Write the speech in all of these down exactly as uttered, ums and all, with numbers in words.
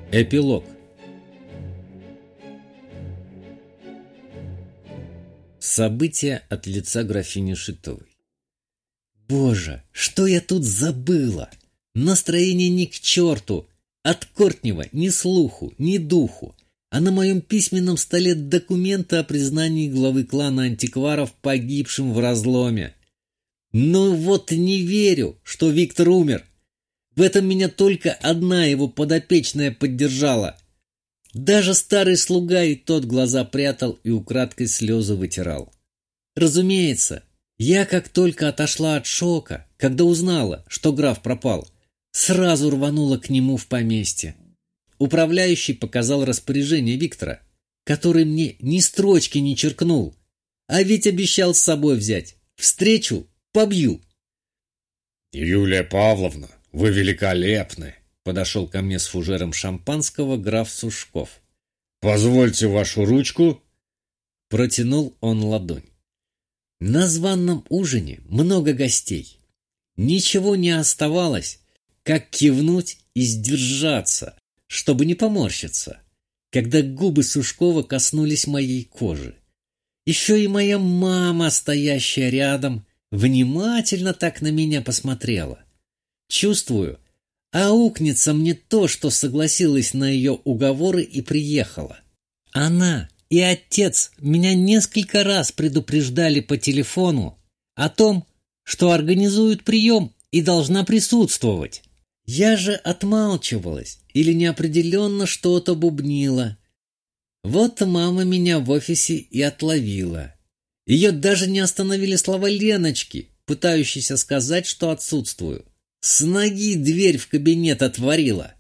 Эпилог. События от лица графини Шитовой. Боже, что я тут забыла! Настроение ни к черту! От Кортнева ни слуху, ни духу. А на моем письменном столе документы о признании главы клана антикваров погибшим в разломе. Ну вот не верю, что Виктор умер. В этом меня только одна его подопечная поддержала. Даже старый слуга и тот глаза прятал и украдкой слезы вытирал. Разумеется, я как только отошла от шока, когда узнала, что граф пропал, сразу рванула к нему в поместье. Управляющий показал распоряжение Виктора, который мне ни строчки не черкнул, а ведь обещал с собой взять. Встречу побью. «Юлия Павловна, вы великолепны!» — подошел ко мне с фужером шампанского граф Сушков. «Позвольте вашу ручку». Протянул он ладонь. На званом ужине много гостей. Ничего не оставалось, как кивнуть и сдержаться, чтобы не поморщиться, когда губы Сушкова коснулись моей кожи. Еще и моя мама, стоящая рядом, внимательно так на меня посмотрела. Чувствую, аукнется мне то, что согласилась на ее уговоры и приехала. Она и отец меня несколько раз предупреждали по телефону о том, что организуют прием и должна присутствовать. Я же отмалчивалась или неопределенно что-то бубнила. Вот мама меня в офисе и отловила. Ее даже не остановили слова Леночки, пытающейся сказать, что отсутствую. С ноги дверь в кабинет отворила.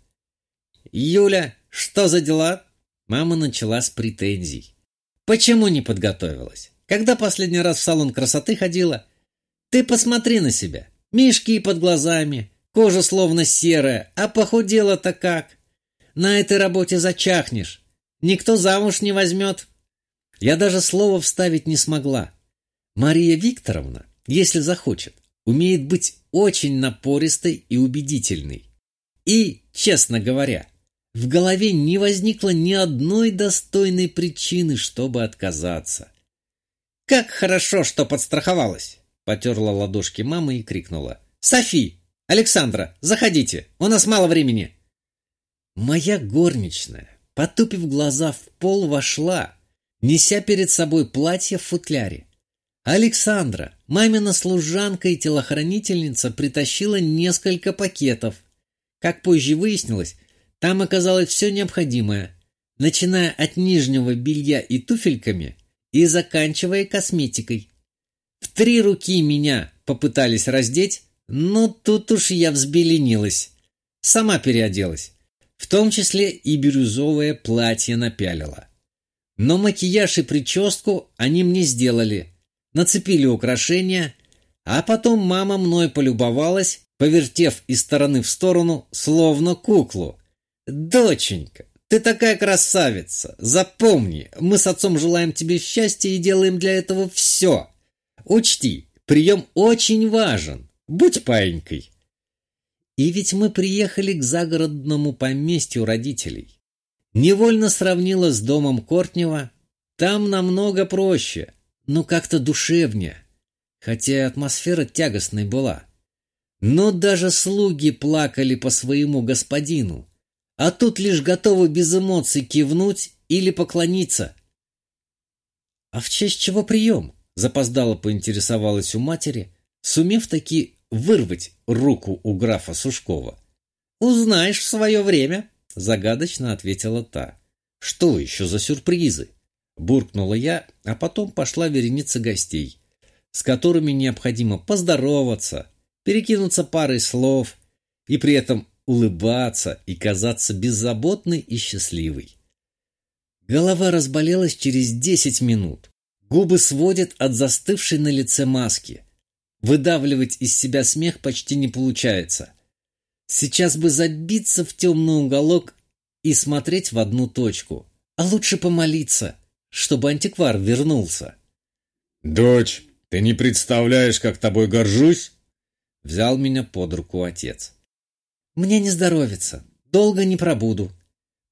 «Юля, что за дела?» Мама начала с претензий. «Почему не подготовилась? Когда последний раз в салон красоты ходила? Ты посмотри на себя. Мешки под глазами, кожа словно серая, а похудела-то как? На этой работе зачахнешь. Никто замуж не возьмет». Я даже слова вставить не смогла. Мария Викторовна, если захочет, умеет быть очень напористой и убедительной. И, честно говоря, в голове не возникло ни одной достойной причины, чтобы отказаться. «Как хорошо, что подстраховалась!» — потерла ладошки мама и крикнула. «Софи! Александра, заходите! У нас мало времени!» Моя горничная, потупив глаза в пол, вошла, неся перед собой платье в футляре. Александра, мамина служанка и телохранительница, притащила несколько пакетов. Как позже выяснилось, там оказалось все необходимое, начиная от нижнего белья и туфельками и заканчивая косметикой. В три руки меня попытались раздеть, но тут уж я взбеленилась. Сама переоделась, в том числе и бирюзовое платье напялила. Но макияж и прическу они мне сделали, нацепили украшения, а потом мама мной полюбовалась, повертев из стороны в сторону, словно куклу. «Доченька, ты такая красавица! Запомни, мы с отцом желаем тебе счастья и делаем для этого все. Учти, прием очень важен. Будь паинькой». И ведь мы приехали к загородному поместью родителей. Невольно сравнила с домом Кортнева. Там намного проще, но как-то душевнее, хотя атмосфера тягостной была. Но даже слуги плакали по своему господину, а тут лишь готовы без эмоций кивнуть или поклониться. «А в честь чего прием?» — запоздало поинтересовалась у матери, сумев таки вырвать руку у графа Сушкова. «Узнаешь в свое время», — загадочно ответила та. «Что еще за сюрпризы?» — буркнула я, а потом пошла вереница гостей, с которыми необходимо поздороваться, перекинуться парой слов и при этом улыбаться и казаться беззаботной и счастливой. Голова разболелась через десять минут. Губы сводят от застывшей на лице маски. Выдавливать из себя смех почти не получается. Сейчас бы забиться в темный уголок и смотреть в одну точку. А лучше помолиться, чтобы антиквар вернулся. «Дочь, ты не представляешь, как тобой горжусь!» Взял меня под руку отец. «Мне не здоровится. Долго не пробуду».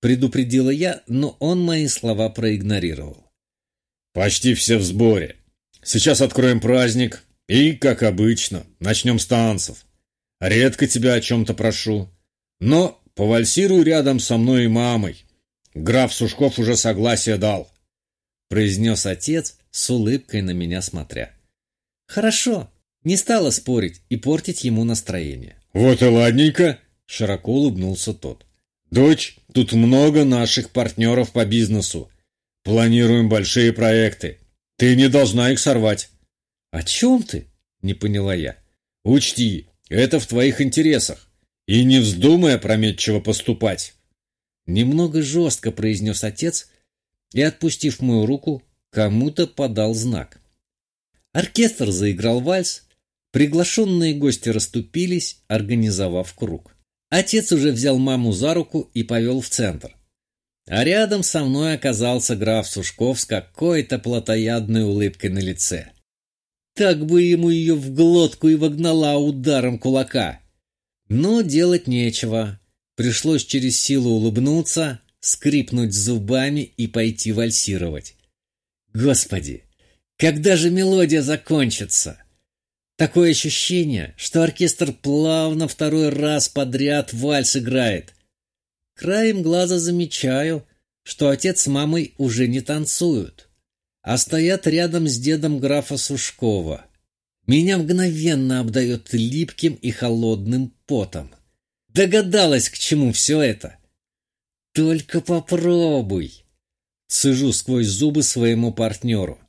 предупредила я, но он мои слова проигнорировал. «Почти все в сборе. Сейчас откроем праздник и, как обычно, начнем с танцев. Редко тебя о чем-то прошу, но повальсируй рядом со мной и мамой. Граф Сушков уже согласие дал», — произнес отец, с улыбкой на меня смотря. «Хорошо», — не стала спорить и портить ему настроение. «Вот и ладненько», — широко улыбнулся тот. «Дочь, тут много наших партнеров по бизнесу. Планируем большие проекты. Ты не должна их сорвать». «О чем ты?» — не поняла я. «Учти, это в твоих интересах. И не вздумай опрометчиво поступать». Немного жестко произнес отец и, отпустив мою руку, кому-то подал знак. Оркестр заиграл вальс, приглашенные гости расступились, организовав круг. Отец уже взял маму за руку и повел в центр. А рядом со мной оказался граф Сушков с какой-то плотоядной улыбкой на лице. Так бы ему ее в глотку и вогнала ударом кулака. Но делать нечего. Пришлось через силу улыбнуться, скрипнуть зубами и пойти вальсировать. Господи, когда же мелодия закончится? Такое ощущение, что оркестр плавно второй раз подряд вальс играет. Краем глаза замечаю, что отец с мамой уже не танцуют, а стоят рядом с дедом графа Сушкова. Меня мгновенно обдает липким и холодным потом. Догадалась, к чему все это. Только попробуй. Цежу сквозь зубы своему партнеру.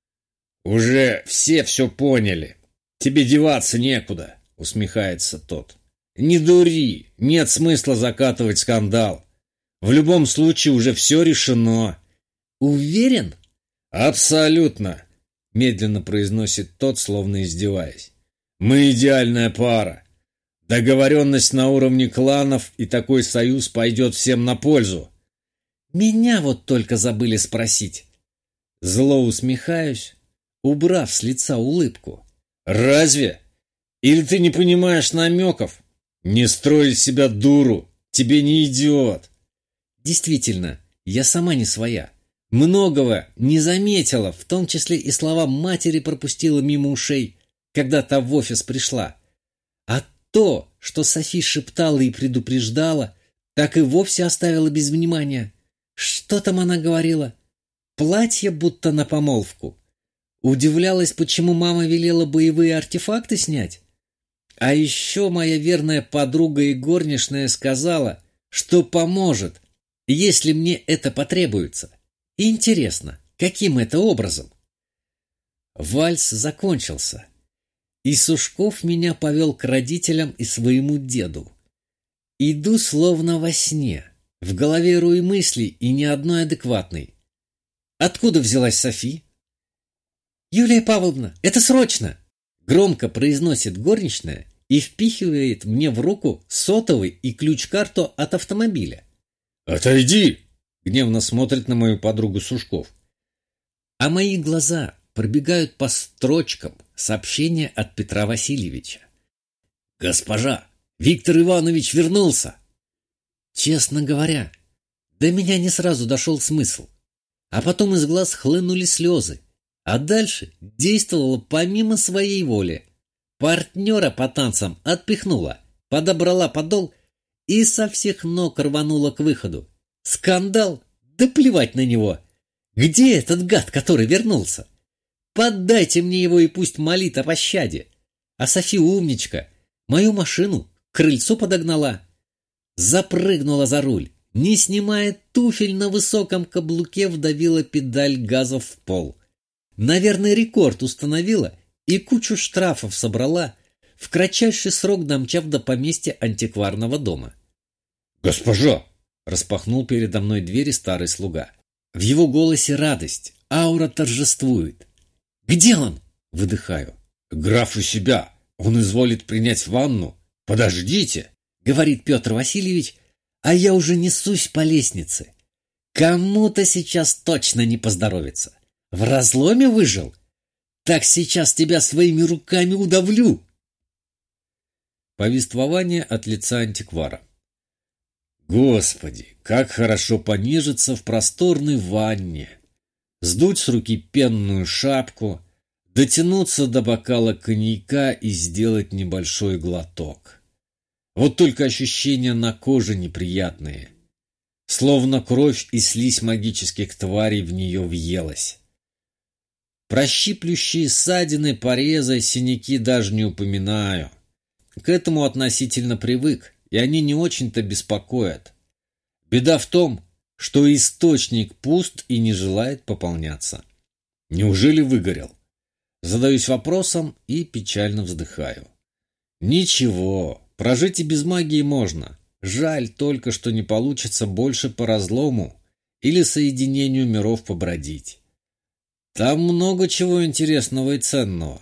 «Уже все все поняли. Тебе деваться некуда», — усмехается тот. «Не дури, нет смысла закатывать скандал. В любом случае уже все решено». «Уверен?» «Абсолютно», — медленно произносит тот, словно издеваясь. «Мы идеальная пара. Договоренность на уровне кланов, и такой союз пойдет всем на пользу». «Меня вот только забыли спросить». Зло усмехаюсь, убрав с лица улыбку. «Разве? Или ты не понимаешь намеков? Не строй из себя дуру, тебе не идет». Действительно, я сама не своя. Многого не заметила, в том числе и слова матери пропустила мимо ушей, когда та в офис пришла. А то, что Софи шептала и предупреждала, так и вовсе оставила без внимания. Что там она говорила? Платье будто на помолвку. Удивлялась, почему мама велела боевые артефакты снять. А еще моя верная подруга и горничная сказала, что поможет, если мне это потребуется. Интересно, каким это образом? Вальс закончился, и Сушков меня повел к родителям и своему деду. Иду словно во сне, в голове рой мыслей и ни одной адекватной. Откуда взялась Софи? «Юлия Павловна, это срочно!» Громко произносит горничная и впихивает мне в руку сотовый и ключ-карту от автомобиля. «Отойди!» — гневно смотрит на мою подругу Сушков. А мои глаза пробегают по строчкам сообщения от Петра Васильевича. «Госпожа, Виктор Иванович вернулся!» Честно говоря, до меня не сразу дошел смысл. А потом из глаз хлынули слезы. А дальше действовала помимо своей воли. Партнера по танцам отпихнула, подобрала подол и со всех ног рванула к выходу. Скандал? Да плевать на него. Где этот гад, который вернулся? Поддайте мне его и пусть молит о пощаде. А Софи умничка. Мою машину к крыльцу подогнала. Запрыгнула за руль. Не снимая туфель, на высоком каблуке вдавила педаль газа в пол. Наверное, рекорд установила и кучу штрафов собрала, в кратчайший срок домчав до поместья антикварного дома. «Госпожа!» — распахнул передо мной двери старый слуга. В его голосе радость, аура торжествует. «Где он?» — выдыхаю. «Граф у себя. Он изволит принять ванну. Подождите!» — говорит Петр Васильевич, а я уже несусь по лестнице. Кому-то сейчас точно не поздоровится. В разломе выжил? Так сейчас тебя своими руками удавлю. Повествование от лица антиквара. Господи, как хорошо понежиться в просторной ванне, сдуть с руки пенную шапку, дотянуться до бокала коньяка и сделать небольшой глоток. Вот только ощущения на коже неприятные, словно кровь и слизь магических тварей в нее въелась. Про щиплющие ссадины, порезы, синяки даже не упоминаю. К этому относительно привык, и они не очень-то беспокоят. Беда в том, что источник пуст и не желает пополняться. Неужели выгорел? Задаюсь вопросом и печально вздыхаю. Ничего, прожить и без магии можно. Жаль только, что не получится больше по разлому или соединению миров побродить. Там много чего интересного и ценного.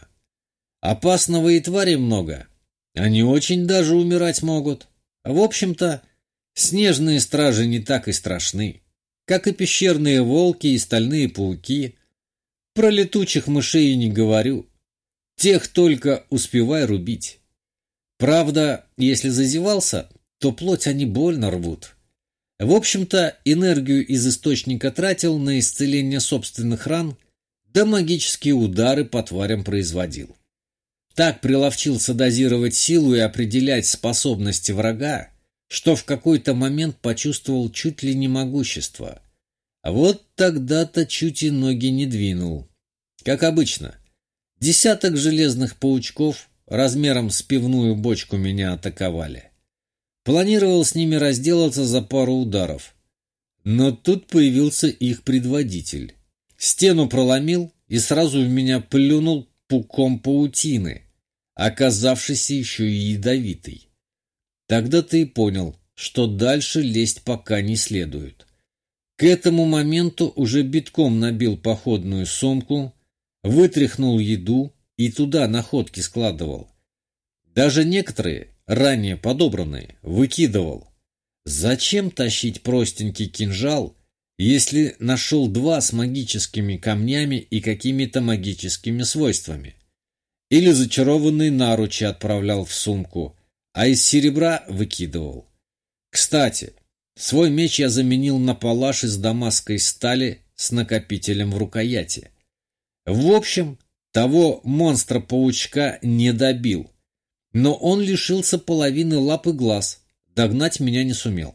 Опасного и тварей много. Они очень даже умирать могут. В общем-то, снежные стражи не так и страшны, как и пещерные волки и стальные пауки. Про летучих мышей и не говорю. Тех только успевай рубить. Правда, если зазевался, то плоть они больно рвут. В общем-то, энергию из источника тратил на исцеление собственных ран, да магические удары по тварям производил. Так приловчился дозировать силу и определять способности врага, что в какой-то момент почувствовал чуть ли не могущество. А вот тогда-то чуть и ноги не двинул. Как обычно, десяток железных паучков размером с пивную бочку меня атаковали. Планировал с ними разделаться за пару ударов. Но тут появился их предводитель. Стену проломил и сразу в меня плюнул пуком паутины, оказавшийся еще и ядовитый. Тогда ты и понял, что дальше лезть пока не следует. К этому моменту уже битком набил походную сумку, вытряхнул еду и туда находки складывал. Даже некоторые, ранее подобранные, выкидывал. Зачем тащить простенький кинжал, если нашел два с магическими камнями и какими-то магическими свойствами? Или зачарованные наручи отправлял в сумку, а из серебра выкидывал. Кстати, свой меч я заменил на палаш из дамасской стали с накопителем в рукояти. В общем, того монстра-паучка не добил, но он лишился половины лап и глаз, догнать меня не сумел.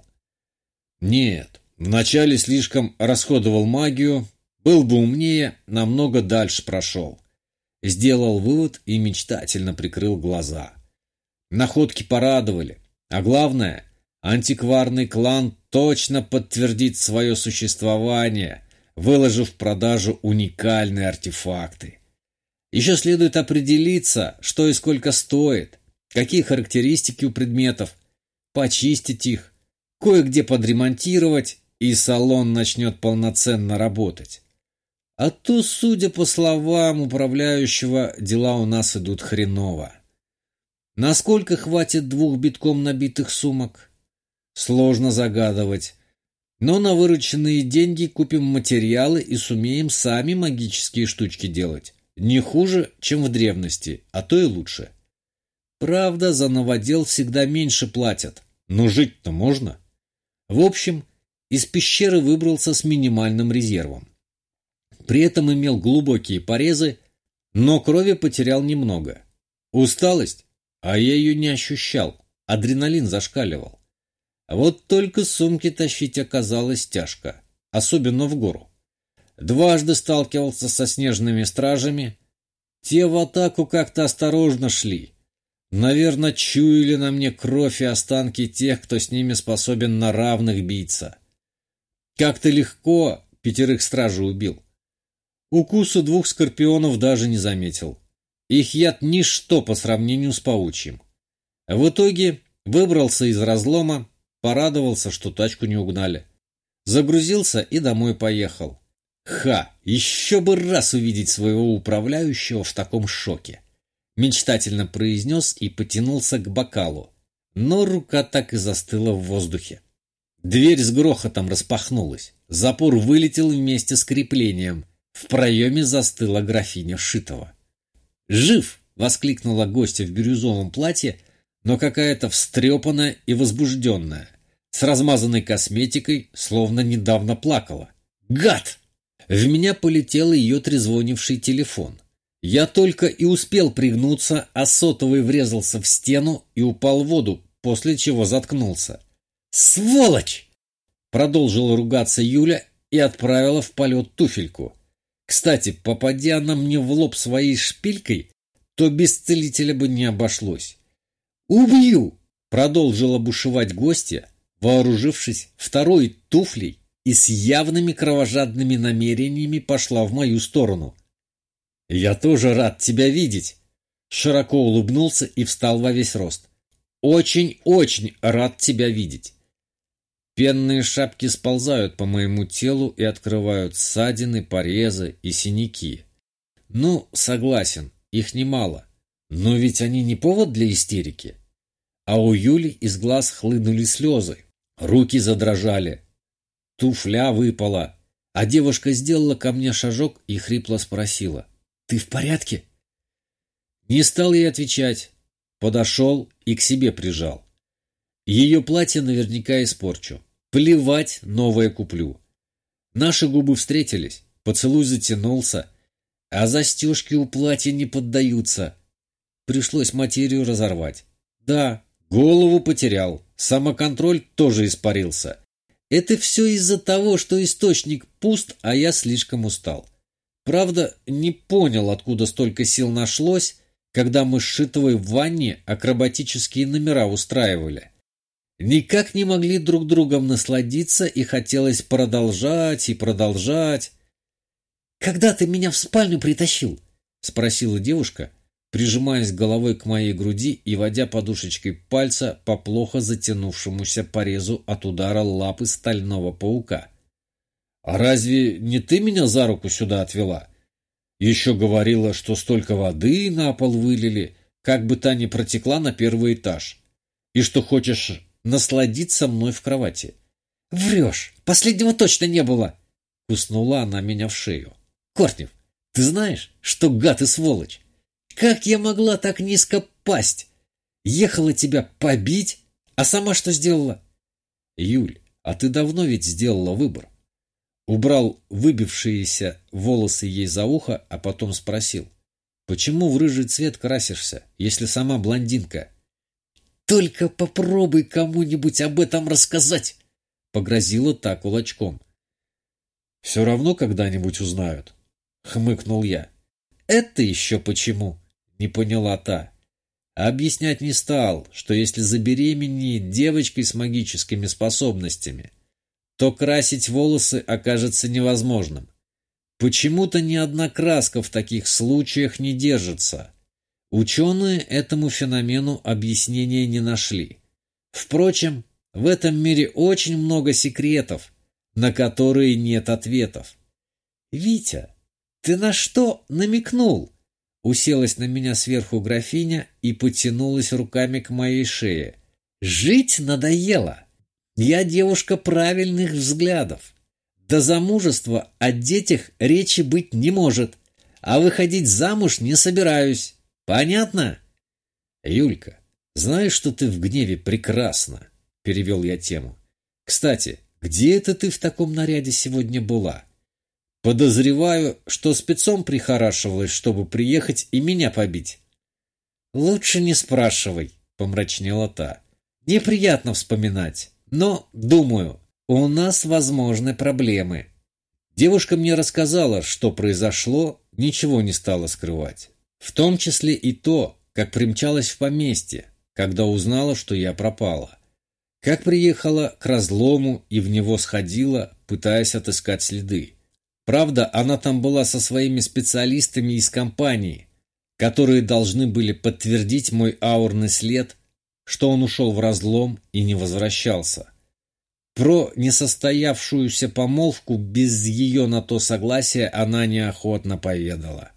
Нет, вначале слишком расходовал магию, был бы умнее, намного дальше прошел. Сделал вывод и мечтательно прикрыл глаза. Находки порадовали, а главное, антикварный клан точно подтвердит свое существование, выложив в продажу уникальные артефакты. Еще следует определиться, что и сколько стоит, какие характеристики у предметов, почистить их, кое-где подремонтировать, и салон начнет полноценно работать. А то, судя по словам управляющего, дела у нас идут хреново. Насколько хватит двух битком набитых сумок? Сложно загадывать. Но на вырученные деньги купим материалы и сумеем сами магические штучки делать. Не хуже, чем в древности, а то и лучше. Правда, за новодел всегда меньше платят, но жить-то можно. В общем, из пещеры выбрался с минимальным резервом. При этом имел глубокие порезы, но крови потерял немного. Усталость? А я ее не ощущал, адреналин зашкаливал. Вот только сумки тащить оказалось тяжко, особенно в гору. Дважды сталкивался со снежными стражами. Те в атаку как-то осторожно шли. Наверное, чуяли на мне кровь и останки тех, кто с ними способен на равных биться. Как-то легко пятерых стражей убил. Укуса двух скорпионов даже не заметил. Их яд ничто по сравнению с паучьим. В итоге выбрался из разлома, порадовался, что тачку не угнали. Загрузился и домой поехал. Ха! Еще бы раз увидеть своего управляющего в таком шоке. Мечтательно произнес и потянулся к бокалу. Но рука так и застыла в воздухе. Дверь с грохотом распахнулась. Запор вылетел вместе с креплением. В проеме застыла графиня Шитова. «Жив!» — воскликнула гостья в бирюзовом платье, но какая-то встрепанная и возбужденная. с размазанной косметикой, словно недавно плакала. «Гад!» В меня полетел ее трезвонивший телефон. Я только и успел пригнуться, а сотовый врезался в стену и упал в воду, после чего заткнулся. «Сволочь!» — продолжила ругаться Юля и отправила в полет туфельку. Кстати, попадя она мне в лоб своей шпилькой, то без целителя бы не обошлось. «Убью!» — продолжила бушевать гостья, вооружившись второй туфлей, и с явными кровожадными намерениями пошла в мою сторону. «Я тоже рад тебя видеть!» Широко улыбнулся и встал во весь рост. «Очень-очень рад тебя видеть!» Пенные шапки сползают по моему телу и открывают ссадины, порезы и синяки. Ну, согласен, их немало, но ведь они не повод для истерики. А у Юли из глаз хлынули слезы, руки задрожали. Туфля выпала, а девушка сделала ко мне шажок и хрипло спросила: «Ты в порядке?» Не стал ей отвечать, подошел и к себе прижал. Ее платье наверняка испорчу. Плевать, новое куплю. Наши губы встретились, поцелуй затянулся, а застежки у платья не поддаются. Пришлось материю разорвать. Да, голову потерял, самоконтроль тоже испарился. Это все из-за того, что источник пуст, а я слишком устал. Правда, не понял, откуда столько сил нашлось, когда мы с Шитовой в ванне акробатические номера устраивали. Никак не могли друг другом насладиться, и хотелось продолжать и продолжать. «Когда ты меня в спальню притащил?» — спросила девушка, прижимаясь головой к моей груди и водя подушечкой пальца по плохо затянувшемуся порезу от удара лапы стального паука. «А разве не ты меня за руку сюда отвела? Еще говорила, что столько воды на пол вылили, как бы та ни протекла на первый этаж, и что хочешь насладиться мной в кровати». «Врешь! Последнего точно не было!» — куснула она меня в шею. «Кортнев, ты знаешь, что гад и сволочь? Как я могла так низко пасть? Ехала тебя побить, а сама что сделала?» «Юль, а ты давно ведь сделала выбор». Убрал выбившиеся волосы ей за ухо, а потом спросил: «Почему в рыжий цвет красишься, если сама блондинка?» «Только попробуй кому-нибудь об этом рассказать!» — погрозила та кулачком. «Все равно когда-нибудь узнают», — хмыкнул я. «Это еще почему?» — не поняла та. Объяснять не стал, что если забеременеет девочкой с магическими способностями, то красить волосы окажется невозможным. Почему-то ни одна краска в таких случаях не держится. Ученые этому феномену объяснения не нашли. Впрочем, в этом мире очень много секретов, на которые нет ответов. «Витя, ты на что намекнул?» Уселась на меня сверху графиня и потянулась руками к моей шее. «Жить надоело. Я девушка правильных взглядов. До замужества о детях речи быть не может, а выходить замуж не собираюсь. Понятно?» «Юлька, знаешь, что ты в гневе прекрасна?» — перевел я тему. «Кстати, где это ты в таком наряде сегодня была? Подозреваю, что спецом прихорашивалась, чтобы приехать и меня побить». «Лучше не спрашивай», — помрачнела та. «Неприятно вспоминать, но, думаю, у нас возможны проблемы». Девушка мне рассказала, что произошло, ничего не стала скрывать. В том числе и то, как примчалась в поместье, когда узнала, что я пропала. Как приехала к разлому и в него сходила, пытаясь отыскать следы. Правда, она там была со своими специалистами из компании, которые должны были подтвердить мой аурный след, что он ушел в разлом и не возвращался. Про несостоявшуюся помолвку без ее на то согласия она неохотно поведала.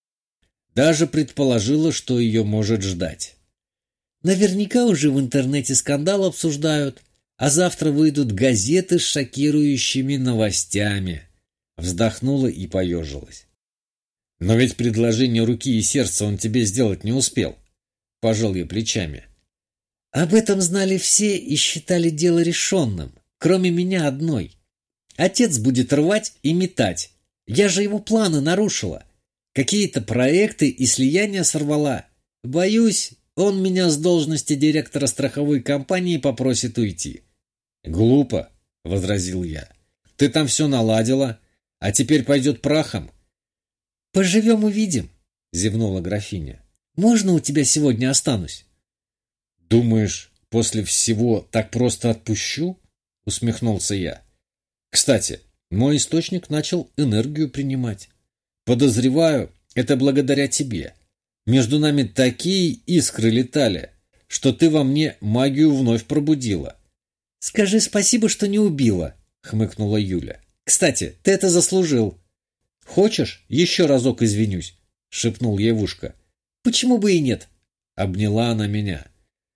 Даже предположила, что ее может ждать. «Наверняка уже в интернете скандал обсуждают, а завтра выйдут газеты с шокирующими новостями», — вздохнула и поежилась. «Но ведь предложение руки и сердца он тебе сделать не успел», — пожал я плечами. Об этом знали все и считали дело решенным, кроме меня одной. Отец будет рвать и метать. Я же его планы нарушила. Какие-то проекты и слияния сорвала. Боюсь, он меня с должности директора страховой компании попросит уйти. Глупо, возразил я. Ты там все наладила, а теперь пойдет прахом. Поживем увидим, зевнула графиня. Можно у тебя сегодня останусь? Думаешь, после всего так просто отпущу? Усмехнулся я. Кстати, мой источник начал энергию принимать. Подозреваю, это благодаря тебе. Между нами такие искры летали, что ты во мне магию вновь пробудила. Скажи спасибо, что не убила, хмыкнула Юля. Кстати, ты это заслужил. Хочешь, еще разок извинюсь? Шепнул ей в ушко. Почему бы и нет? Обняла она меня.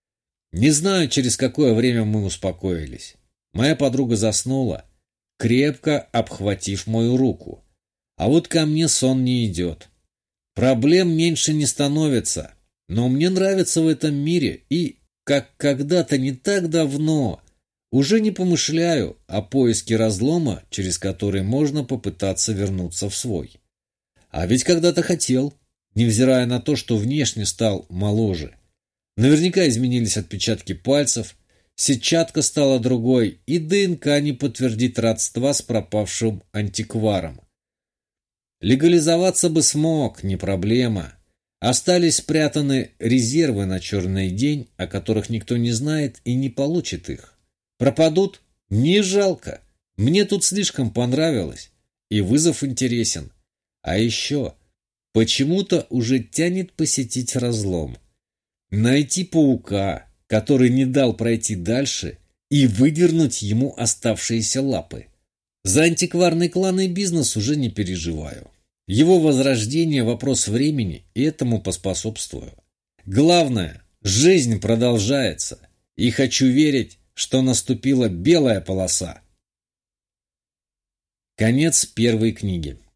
Не знаю, через какое время мы успокоились. Моя подруга заснула, крепко обхватив мою руку. А вот ко мне сон не идет. Проблем меньше не становится, но мне нравится в этом мире и, как когда-то не так давно, уже не помышляю о поиске разлома, через который можно попытаться вернуться в свой. А ведь когда-то хотел, невзирая на то, что внешне стал моложе. Наверняка изменились отпечатки пальцев, сетчатка стала другой, и ДНК не подтвердит родства с пропавшим антикваром. Легализоваться бы смог, не проблема. Остались спрятаны резервы на черный день, о которых никто не знает и не получит их. Пропадут? Не жалко. Мне тут слишком понравилось, и вызов интересен. А еще почему-то уже тянет посетить разлом. Найти паука, который не дал пройти дальше, и выдернуть ему оставшиеся лапы. За антикварный клан и бизнес уже не переживаю. Его возрождение – вопрос времени, и этому поспособствую. Главное, жизнь продолжается, и хочу верить, что наступила белая полоса. Конец первой книги.